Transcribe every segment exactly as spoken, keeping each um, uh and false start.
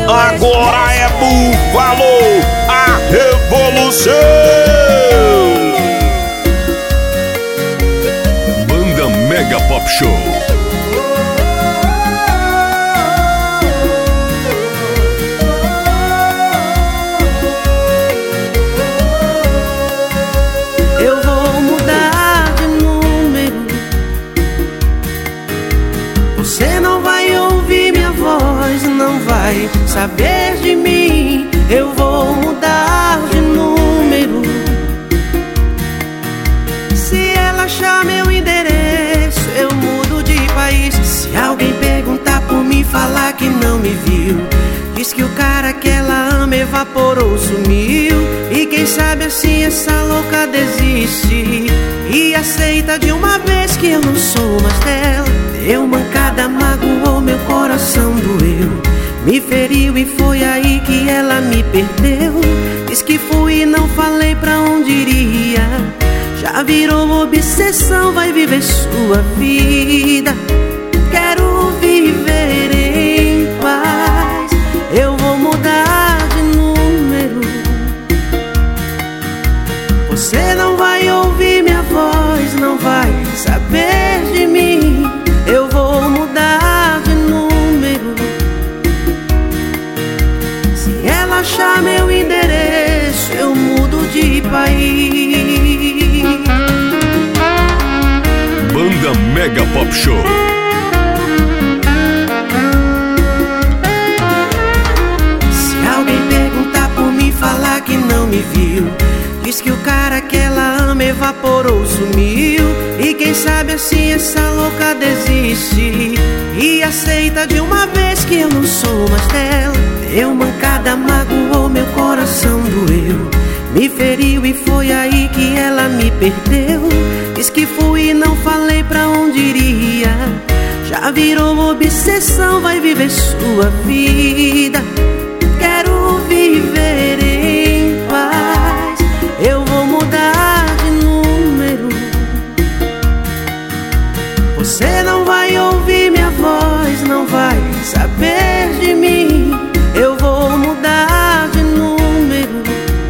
Agora é Búfalo, a revolução. Banda Mega Pop Show. Eu vou mudar de número. Você não vai ouvir minha voz, não vai saber de mim. Eu vou mudar de número. Se ela achar meu endereço, eu mudo de país. Se alguém perguntar por mim, falar que não me viu, diz que o cara que ela ama evaporou, sumiu. E quem sabe assim essa louca desiste e aceita de uma vez que eu não sou mais dela. Deu mancada, magoou, meu coração doeu, me feriu e foi aí que ela me perdeu. Diz que fui e não falei pra onde iria. Já virou obsessão, vai viver sua vida. Quero viver em paz. Eu vou mudar de número. Você não vai ouvir minha voz, não vai saber de mim. Eu vou mudar de número. Se ela achar meu endereço, eu mudo de país. Banda Mega Pop Show. Se alguém perguntar por mim, falar que não me viu, diz que o cara que ela ama evaporou, sumiu. E quem sabe assim essa louca desiste e aceita de uma vez que eu não sou mais dela. Deu mancada, magoou, meu coração doeu, me feriu e foi aí que ela me perdeu. Diz que fui e não falei pra onde iria. Já virou obsessão, vai viver sua vida. Quero viver em paz. Eu vou mudar de número. Você não vai ouvir minha voz, não vai saber de mim. Eu vou mudar de número.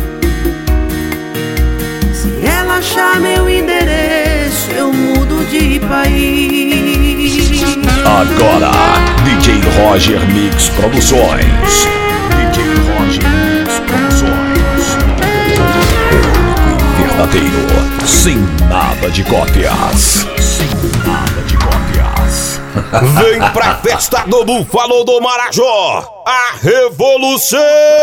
Se ela achar meu endereço, eu mudo de país. Agora, D J Roger Mix Produções. D J Roger Mix Produções. O único e verdadeiro, sem nada de cópias. Sem nada de cópias. Vem pra festa do Búfalo do Marajó, a revolução.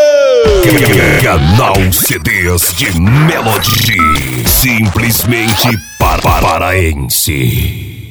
Canal C Ds de Melody, simplesmente para paraense.